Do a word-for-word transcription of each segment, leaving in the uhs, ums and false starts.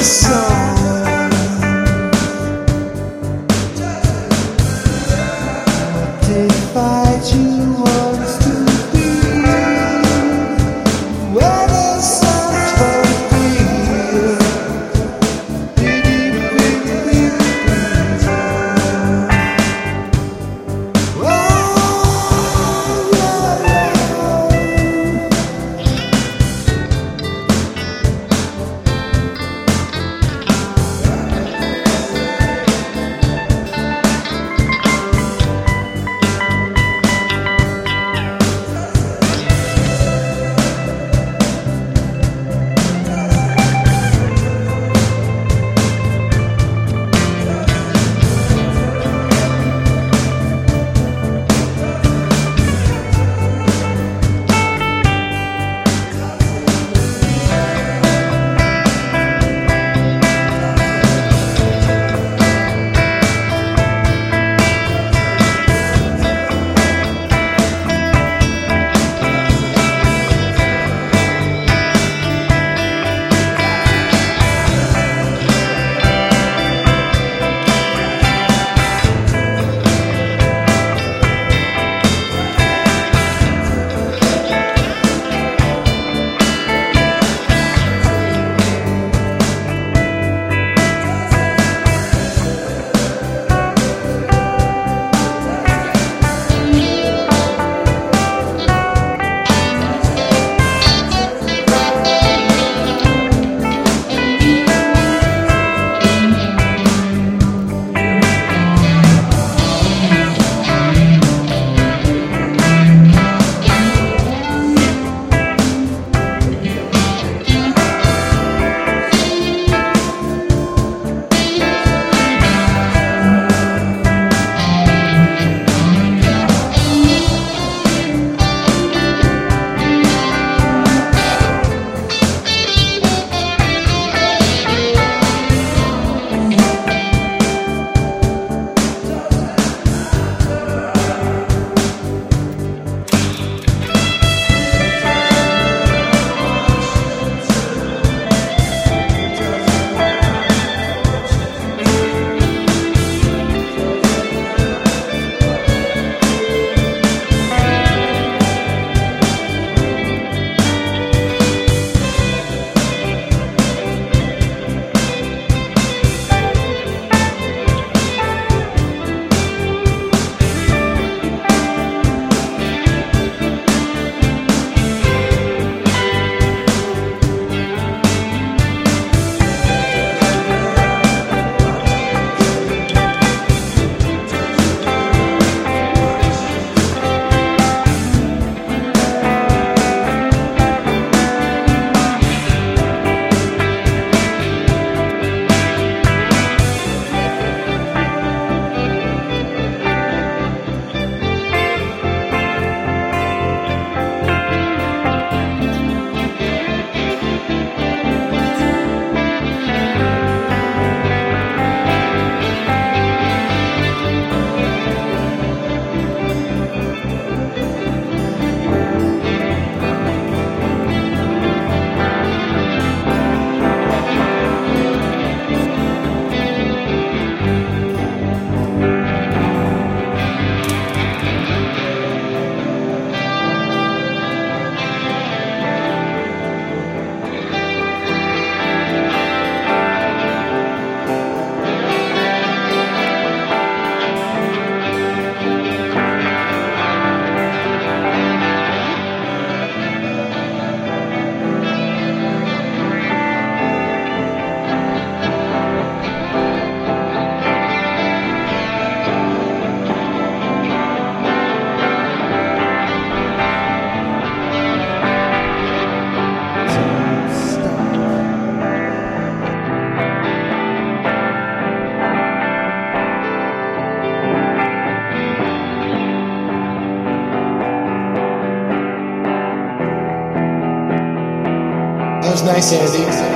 That was nice, Andy.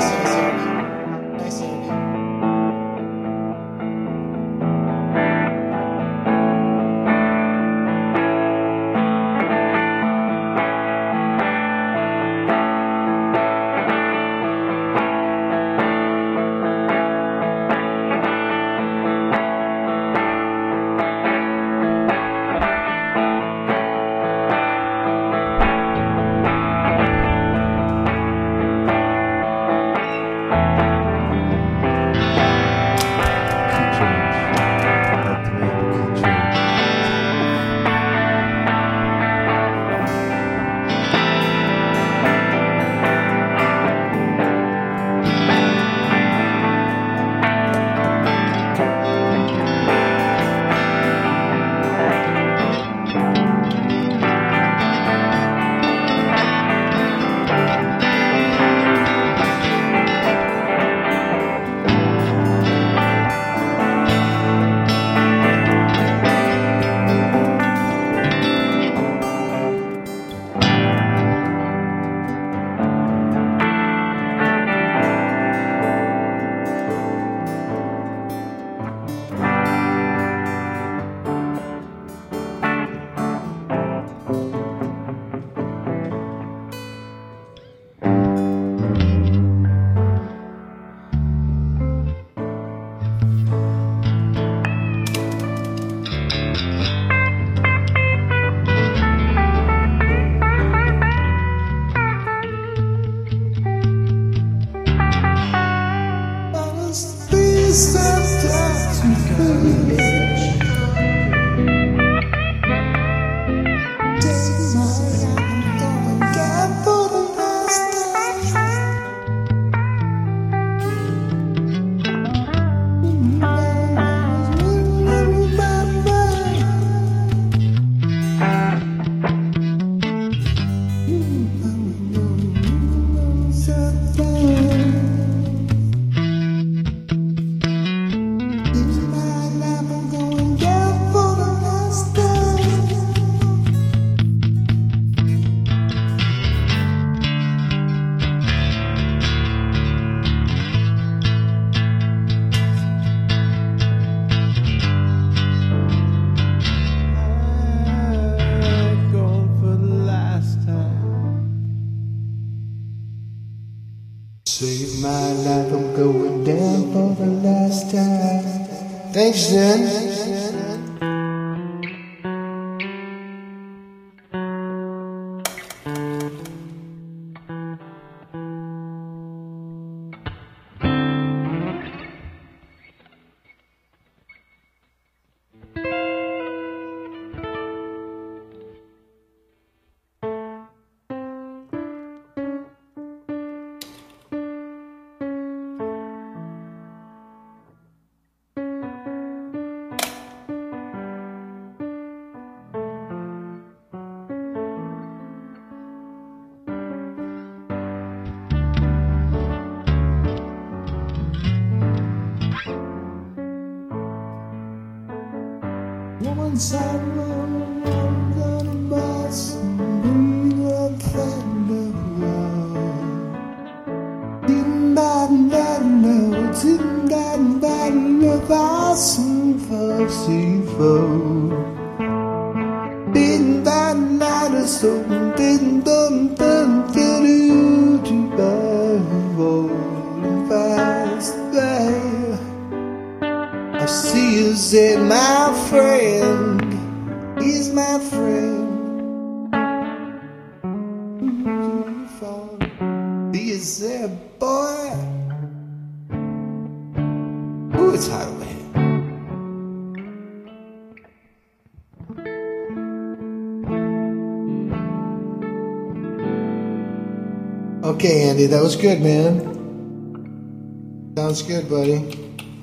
sometimes too foolish. Take my hand, going down for the last time. Save my life, I'm going down for the last time. Thanks, Jen. Once I run, I'm gonna bust and bring up thunder. Didn't bad bad no, didn't bad bad no, passing for C-four. Didn't bad bad so, didn't dum dum do do bad rolling fast there. I see you say my friend, he's my friend. He is there, boy. Ooh, it's hot over here. Okay, Andy, that was good, man. Sounds good, buddy.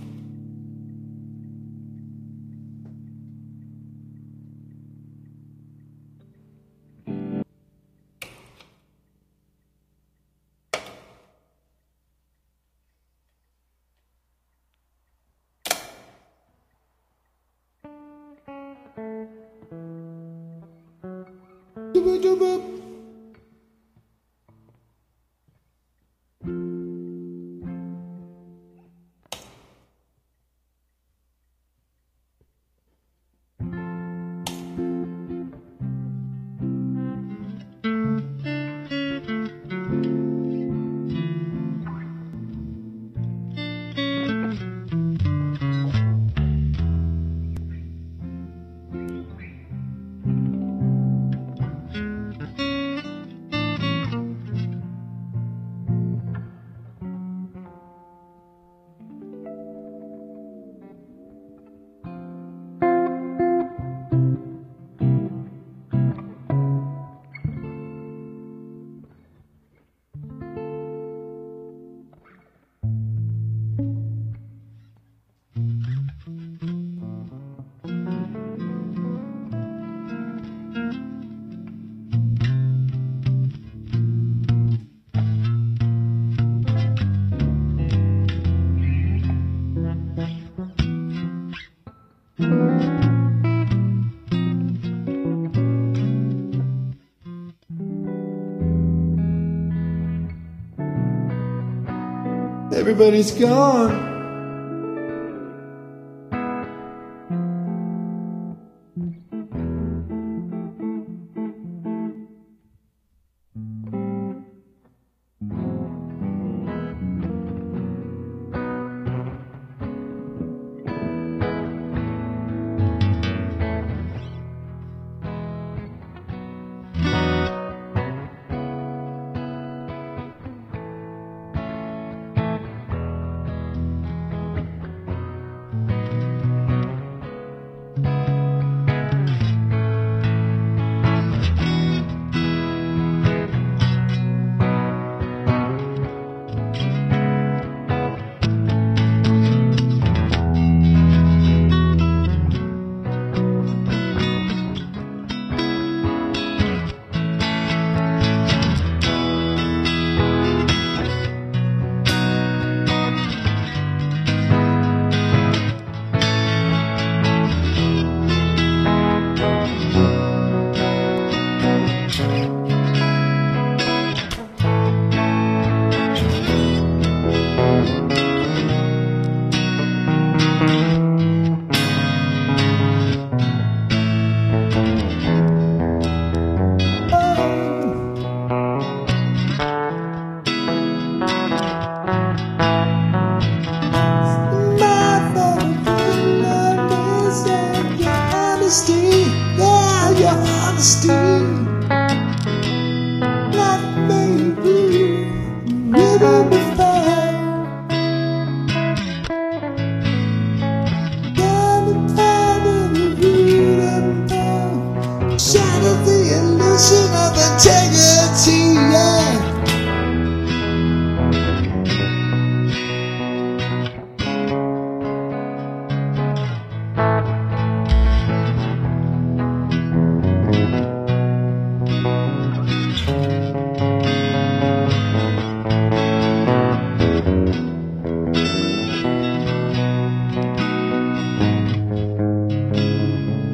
Everybody's gone.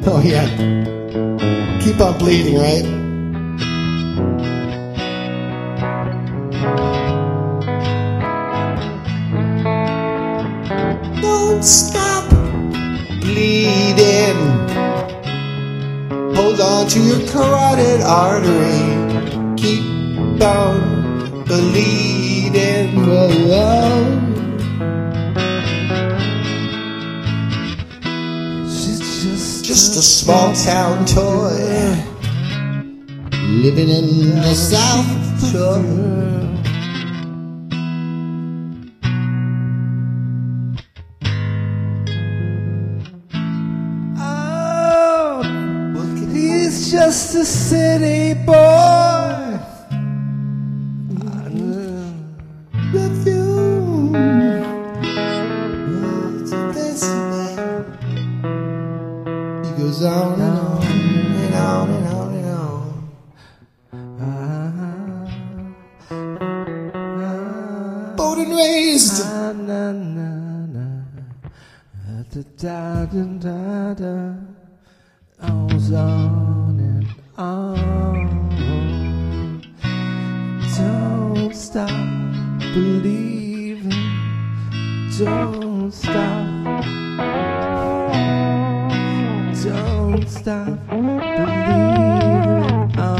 Oh yeah. Keep on bleeding, right? Don't stop bleeding. Hold on to your carotid artery. Keep on bleeding. Whoa. Just a small town toy, living in the South Shore. Oh, he's just a city boy. With you, it's a fancy man. Goes on and on and on and on and on. Born and raised. Goes on and on. Don't stop believing. Don't stop. Don't stop believing. Oh,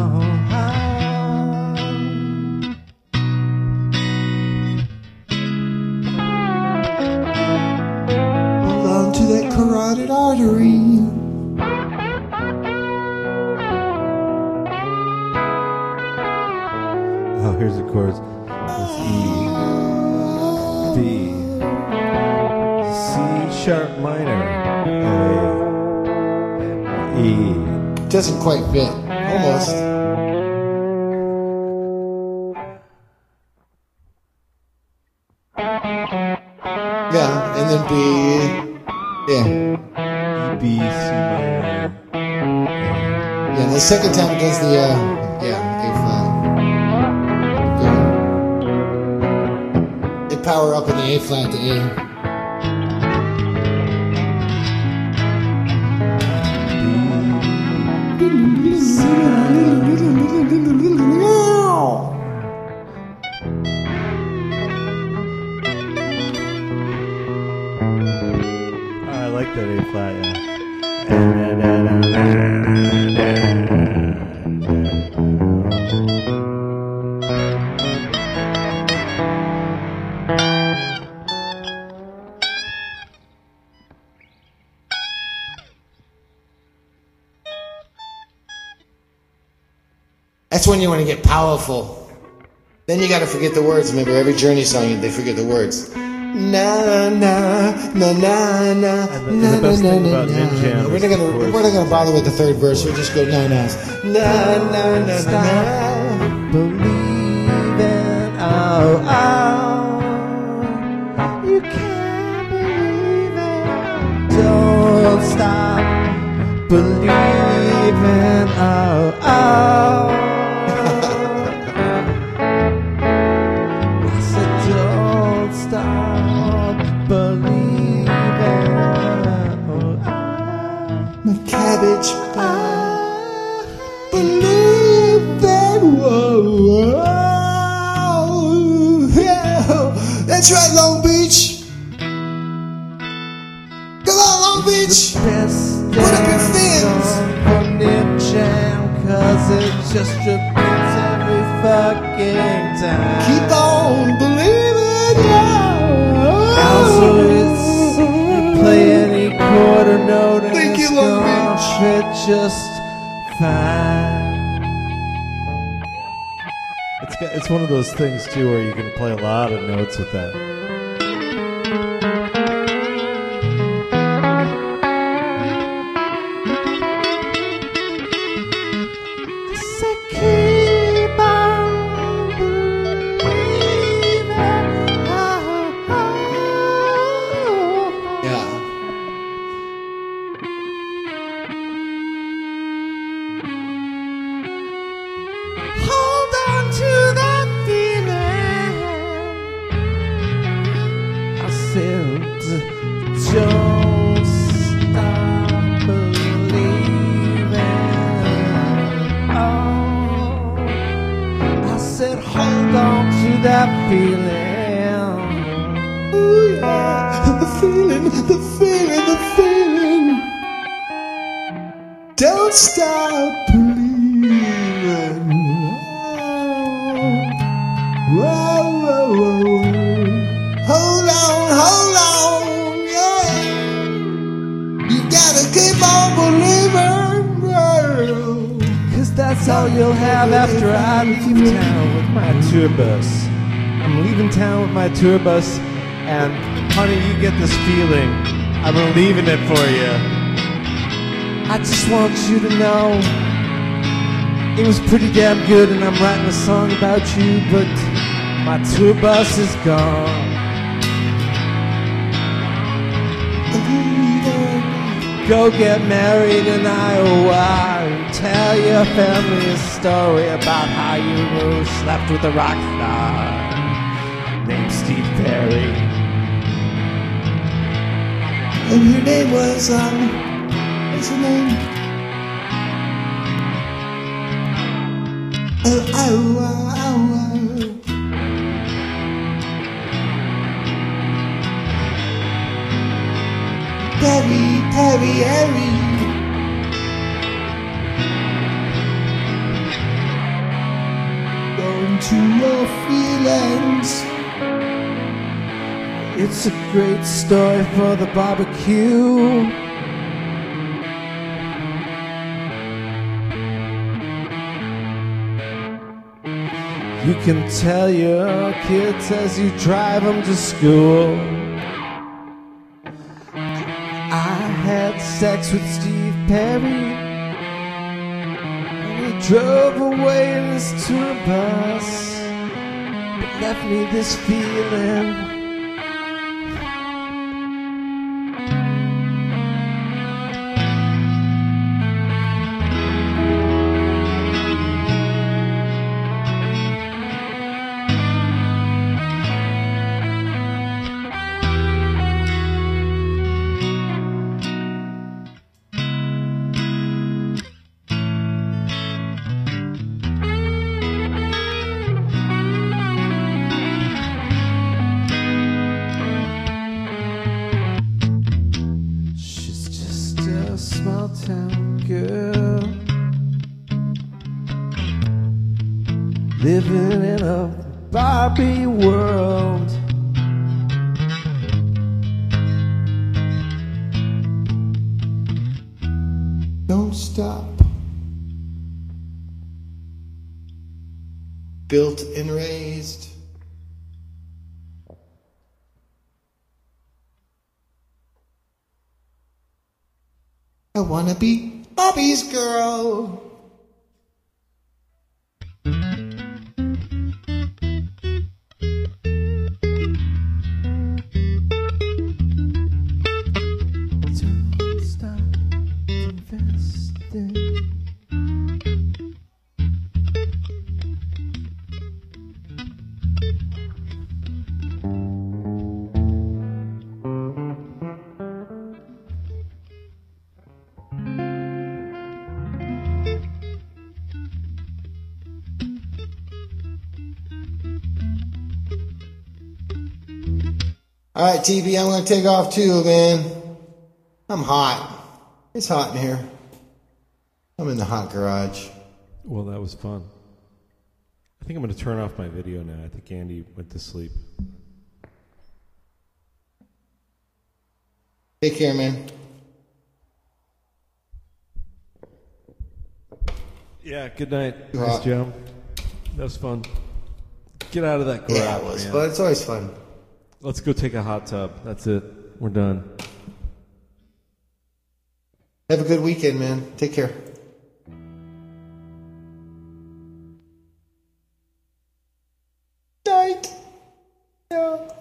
hold on to that carotid artery. Oh, here's the chords. It's E, B, C sharp minor, A, E. Doesn't quite fit. Almost. Yeah, and then B. Yeah. B, C minor. Yeah, the second time it does the, uh, yeah, A flat. Good. They power up in the A flat to A. I like that A flat, yeah. That's when you want to get powerful. Then you got to forget the words. Remember, every Journey song, they forget the words. Na na na na na na na na na. We're not gonna we're not gonna bother with the third verse. We'll just go na nas. Na na na na. Believing, oh oh, you can't believe it. Don't stop believing, oh oh. My cabbage pie. Believe that. Whoa, whoa, yeah. That's right, Long Beach. Come on, Long Beach. Put up your fins. Cause it just repeats every fucking time. Keep on believing, yeah. Also, it's you play any chord or note and Thank it's you, Long gonna Beach. fit just fine. It's got, it's one of those things too where you can play a lot of notes with that. feeling, the feeling, the feeling. Don't stop believing. Whoa, whoa, whoa, whoa. Hold on, hold on, yeah. You gotta keep on believing, girl. Cause that's all you'll have after I leave town with my tour bus. I'm leaving town with my tour bus, and honey, you get this feeling. I'm leaving it for you. I just want you to know it was pretty damn good, and I'm writing a song about you, but my tour bus is gone. Go get married in Iowa and tell your family a story about how you slept with a rock star named Steve Perry. And her name was, um, what's her name? Oh, Iowa, Iowa. Perry, Perry, Perry. Go into your feelings. It's a great story for the barbecue. You can tell your kids as you drive them to school. I had sex with Steve Perry, and he drove away in his tour bus, but left me this feeling. Small town girl living in a Barbie world. Don't stop. Built and raised. I wanna be Bobby's girl. Don't stop investing. All right, T B, I'm going to take off too, man. I'm hot. It's hot in here. I'm in the hot garage. Well, that was fun. I think I'm going to turn off my video now. I think Andy went to sleep. Take care, man. Yeah, good night. Too Nice hot. job. That was fun. Get out of that garage. Yeah, it was, man. but it's always fun. Let's go take a hot tub. That's it. We're done. Have a good weekend, man. Take care. Night. Yeah.